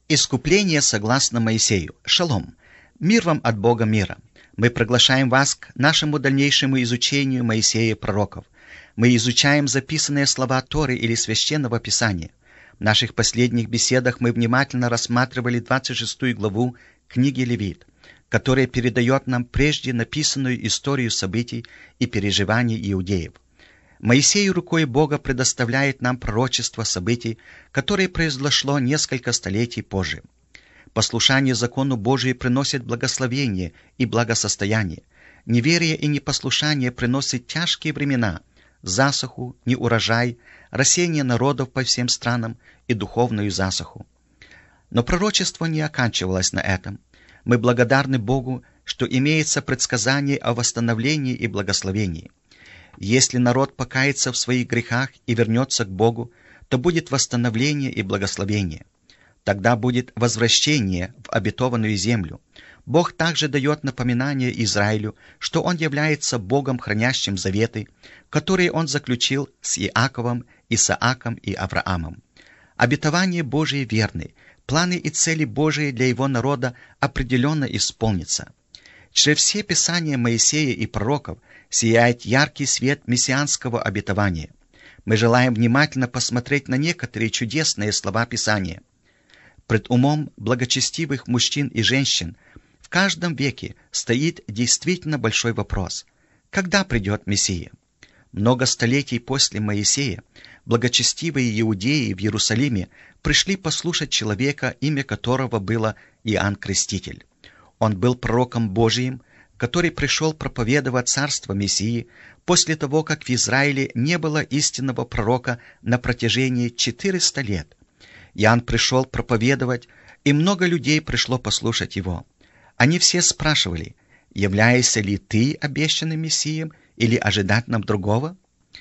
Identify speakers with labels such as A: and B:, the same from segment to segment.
A: Искупление согласно Моисею. Шалом. Мир вам от Бога мира. Мы приглашаем вас к нашему дальнейшему изучению Моисея и пророков. Мы изучаем записанные слова Торы или Священного Писания. В наших последних беседах мы внимательно рассматривали 26 главу книги Левит, которая передает нам прежде написанную историю событий и переживаний иудеев. Моисей рукой Бога предоставляет нам пророчество событий, которое произошло несколько столетий позже. Послушание закону Божию приносит благословение и благосостояние. Неверие и непослушание приносят тяжкие времена, засуху, неурожай, рассеяние народов по всем странам и духовную засуху. Но пророчество не оканчивалось на этом. Мы благодарны Богу, что имеется предсказание о восстановлении и благословении. Если народ покается в своих грехах и вернется к Богу, то будет восстановление и благословение. Тогда будет возвращение в обетованную землю. Бог также дает напоминание Израилю, что Он является Богом, хранящим заветы, которые Он заключил с Иаковом, Исааком и Авраамом. Обетования Божии верны, планы и цели Божии для Его народа определенно исполнятся. Через все писания Моисея и пророков сияет яркий свет мессианского обетования. Мы желаем внимательно посмотреть на некоторые чудесные слова Писания. Пред умом благочестивых мужчин и женщин в каждом веке стоит действительно большой вопрос: когда придет Мессия? Много столетий после Моисея благочестивые иудеи в Иерусалиме пришли послушать человека, имя которого было Иоанн Креститель. Он был пророком Божиим, который пришел проповедовать царство Мессии после того, как в Израиле не было истинного пророка на протяжении 400 лет. Иоанн пришел проповедовать, и много людей пришло послушать его. Они все спрашивали: являешься ли ты обещанным Мессией или ожидать нам другого?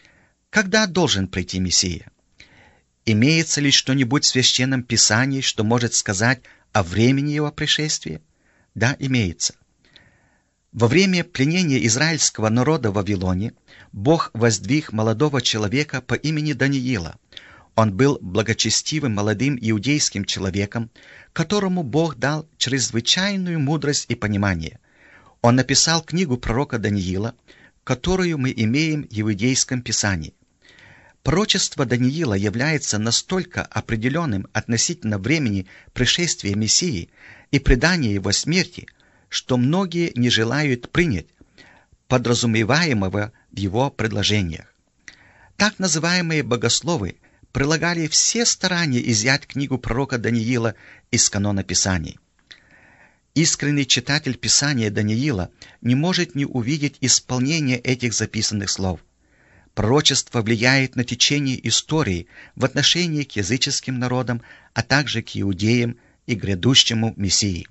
A: Когда должен прийти Мессия? Имеется ли что-нибудь в Священном Писании, что может сказать о времени его пришествия? Да, имеется. Во время пленения израильского народа в Вавилоне Бог воздвиг молодого человека по имени Даниила. Он был благочестивым молодым иудейским человеком, которому Бог дал чрезвычайную мудрость и понимание. Он написал книгу пророка Даниила, которую мы имеем в иудейском писании. Пророчество Даниила является настолько определенным относительно времени пришествия Мессии и предания его смерти, что многие не желают принять подразумеваемого в его предложениях. Так называемые богословы прилагали все старания изъять книгу пророка Даниила из канона Писаний. Искренний читатель Писания Даниила не может не увидеть исполнение этих записанных слов. Пророчество влияет на течение истории в отношении к языческим народам, а также к иудеям и грядущему Мессии.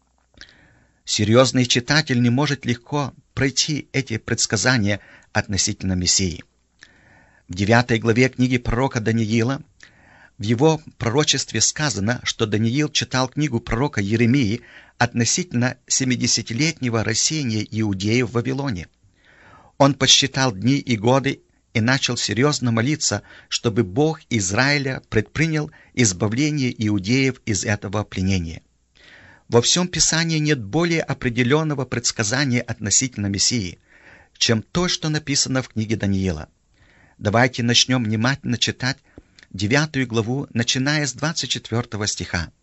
A: Серьезный читатель не может легко пройти эти предсказания относительно Мессии. В 9 главе книги пророка Даниила в его пророчестве сказано, что Даниил читал книгу пророка Иеремии относительно 70-летнего рассеяния иудеев в Вавилоне. Он подсчитал дни и годы и начал серьезно молиться, чтобы Бог Израиля предпринял избавление иудеев из этого пленения. Во всем Писании нет более определенного предсказания относительно Мессии, чем то, что написано в книге Даниила. Давайте начнем внимательно читать 9 главу, начиная с 24 стиха.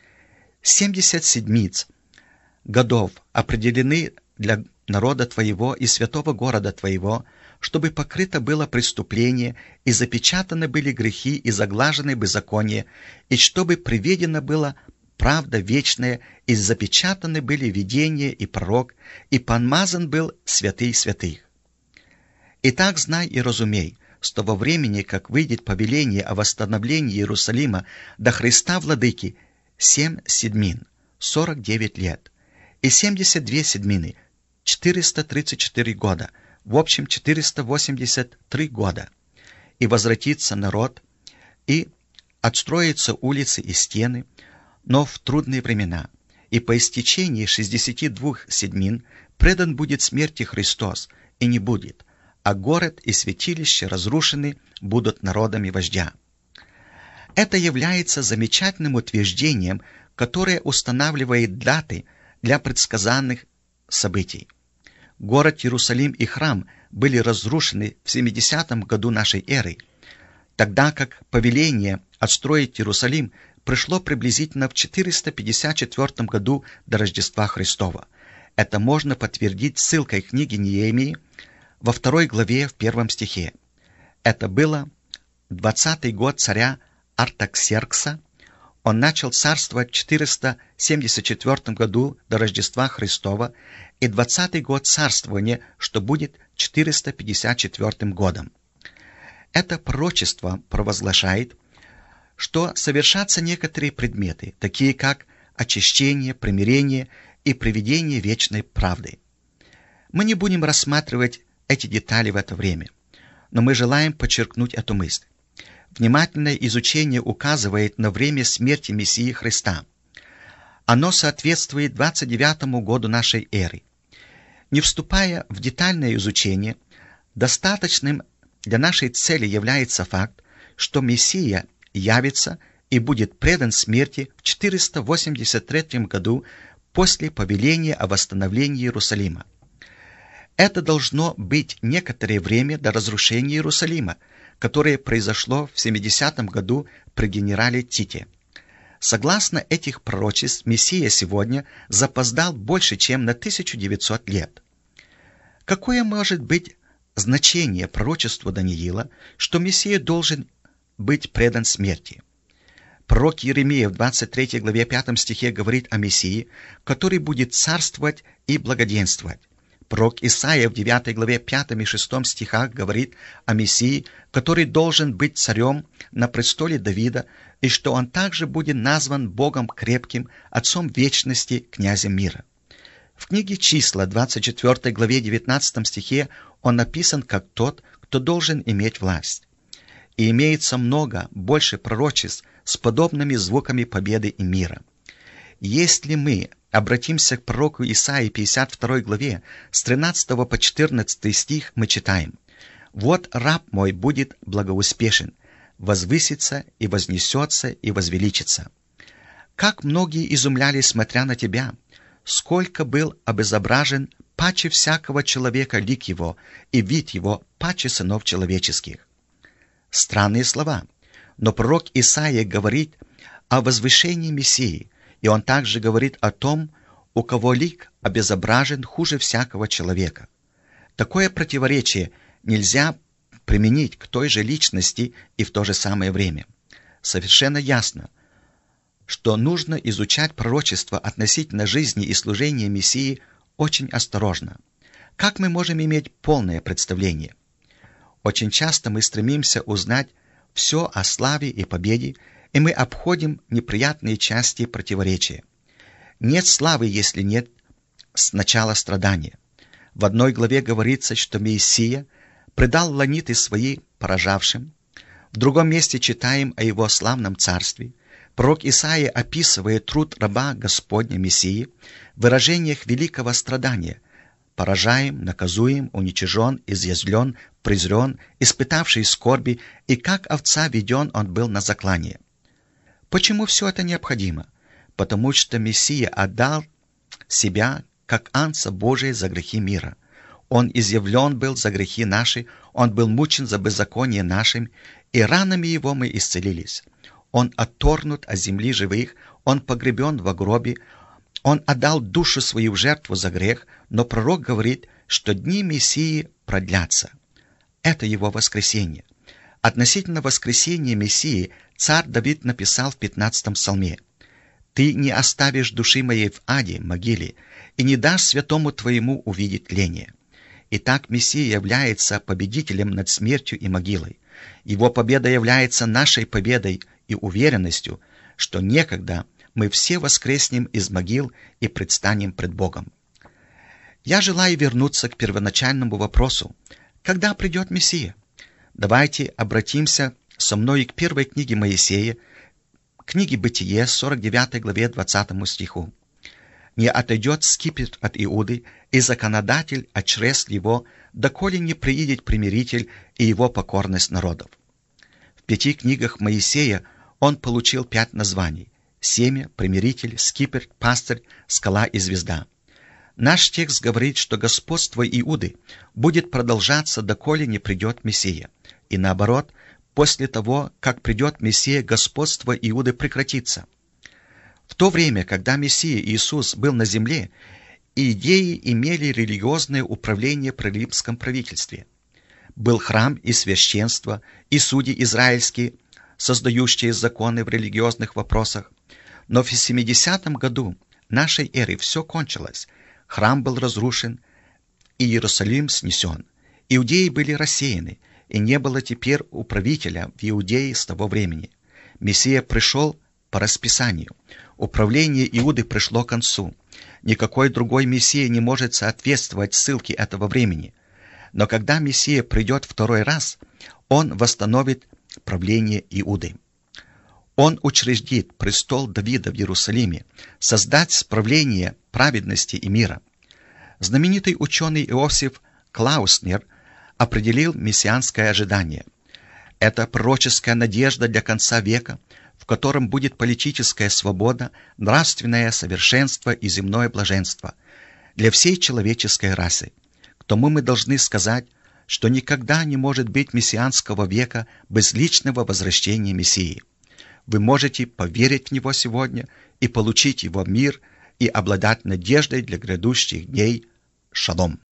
A: 70 седмиц годов определены для народа твоего и святого города твоего, чтобы покрыто было преступление, и запечатаны были грехи, и заглажены беззакония, и чтобы приведено было правда вечная, и запечатаны были видения и пророк, и помазан был святый святых. Итак, знай и разумей, с того времени, как выйдет повеление о восстановлении Иерусалима до Христа Владыки, 7 седмин, 49 лет, и 72 седмины, 434 года, в общем 483 года, и возвратится народ, и отстроятся улицы и стены, но в трудные времена, и по истечении 62 седмин предан будет смерти Христос, и не будет, а город и святилище разрушены будут народами вождя. Это является замечательным утверждением, которое устанавливает даты для предсказанных событий. Город Иерусалим и храм были разрушены в 70 году нашей эры, тогда как повеление отстроить Иерусалим пришло приблизительно в 454 году до Рождества Христова. Это можно подтвердить ссылкой книги Неемии во 2 главе в 1 стихе. Это было 20-й год царя Артаксеркса. Он начал царствовать в 474 году до Рождества Христова и 20-й год царствования, что будет 454 годом. Это пророчество провозглашает, что совершатся некоторые предметы, такие как очищение, примирение и приведение вечной правды. Мы не будем рассматривать эти детали в это время, но мы желаем подчеркнуть эту мысль. Внимательное изучение указывает на время смерти Мессии Христа. Оно соответствует 29-му году нашей эры. Не вступая в детальное изучение, достаточным для нашей цели является факт, что Мессия явится и будет предан смерти в 483 году после повеления о восстановлении Иерусалима. Это должно быть некоторое время до разрушения Иерусалима, которое произошло в 70 году при генерале Тите. Согласно этих пророчеств, Мессия сегодня запоздал больше, чем на 1900 лет. Какое может быть значение пророчеству Даниила, что Мессия должен быть предан смерти? Пророк Иеремия в 23 главе 5 стихе говорит о Мессии, который будет царствовать и благоденствовать. Пророк Исаия в 9 главе 5 и 6 стихах говорит о Мессии, который должен быть царем на престоле Давида, и что он также будет назван Богом крепким, Отцом вечности, князем мира. В книге Числа, 24 главе 19 стихе, он написан как тот, кто должен иметь власть. И имеется много, больше пророчеств с подобными звуками победы и мира. Если мы обратимся к пророку Исаии 52 главе, с 13 по 14 стих мы читаем: «Вот раб мой будет благоуспешен, возвысится и вознесется и возвеличится. Как многие изумлялись, смотря на тебя, сколько был обезображен паче всякого человека лик его, и вид его паче сынов человеческих». Странные слова, но пророк Исаия говорит о возвышении Мессии, и он также говорит о том, у кого лик обезображен хуже всякого человека. Такое противоречие нельзя применить к той же личности и в то же самое время. Совершенно ясно, что нужно изучать пророчество относительно жизни и служения Мессии очень осторожно. Как мы можем иметь полное представление? Очень часто мы стремимся узнать все о славе и победе, и мы обходим неприятные части противоречия. Нет славы, если нет сначала страдания. В 1 главе говорится, что Мессия предал ланиты свои поражавшим. В другом месте читаем о его славном царстве. Пророк Исаия описывает труд раба Господня Мессии в выражениях великого страдания: поражаем, наказуем, уничижен, изъязвлен, презрен, испытавший скорби, и как овца веден он был на заклание. Почему все это необходимо? Потому что Мессия отдал себя, как Агнца Божия, за грехи мира. Он изъявлен был за грехи наши, он был мучен за беззаконие нашим, и ранами его мы исцелились. Он отторгнут от земли живых, он погребен во гробе, он отдал душу свою в жертву за грех, но пророк говорит, что дни Мессии продлятся. Это его воскресение. Относительно воскресения Мессии царь Давид написал в 15-м псалме: «Ты не оставишь души моей в аде, могиле, и не дашь святому твоему увидеть тление». Итак, Мессия является победителем над смертью и могилой. Его победа является нашей победой и уверенностью, что некогда мы все воскреснем из могил и предстанем пред Богом. Я желаю вернуться к первоначальному вопросу: когда придет Мессия? Давайте обратимся со мной к первой книге Моисея, книге Бытие, 49 главе 20 стиху. «Не отойдет скипетр от Иуды, и законодатель от чресл его, доколе не приидет примиритель и его покорность народов». В 5 книгах Моисея он получил 5 названий: семя, примиритель, скипетр, пастырь, скала и звезда. Наш текст говорит, что господство Иуды будет продолжаться, доколе не придет Мессия. И наоборот, после того, как придет Мессия, господство Иуды прекратится. В то время, когда Мессия Иисус был на земле, иудеи имели религиозное управление при римском правительстве. Был храм и священство, и судьи израильские, создающие законы в религиозных вопросах. Но в 70-м году нашей эры все кончилось. Храм был разрушен, и Иерусалим снесен. Иудеи были рассеяны, и не было теперь управителя в Иудее с того времени. Мессия пришел по расписанию. Управление Иуды пришло к концу. Никакой другой Мессия не может соответствовать ссылке этого времени. Но когда Мессия придет второй раз, он восстановит правление Иуды. Он учредит престол Давида в Иерусалиме, создаст правление праведности и мира. Знаменитый ученый Иосиф Клауснер определил мессианское ожидание. Это пророческая надежда для конца века, в котором будет политическая свобода, нравственное совершенство и земное блаженство для всей человеческой расы. К тому мы должны сказать, что никогда не может быть мессианского века без личного возвращения Мессии. Вы можете поверить в Него сегодня и получить Его мир и обладать надеждой для грядущих дней. Шалом.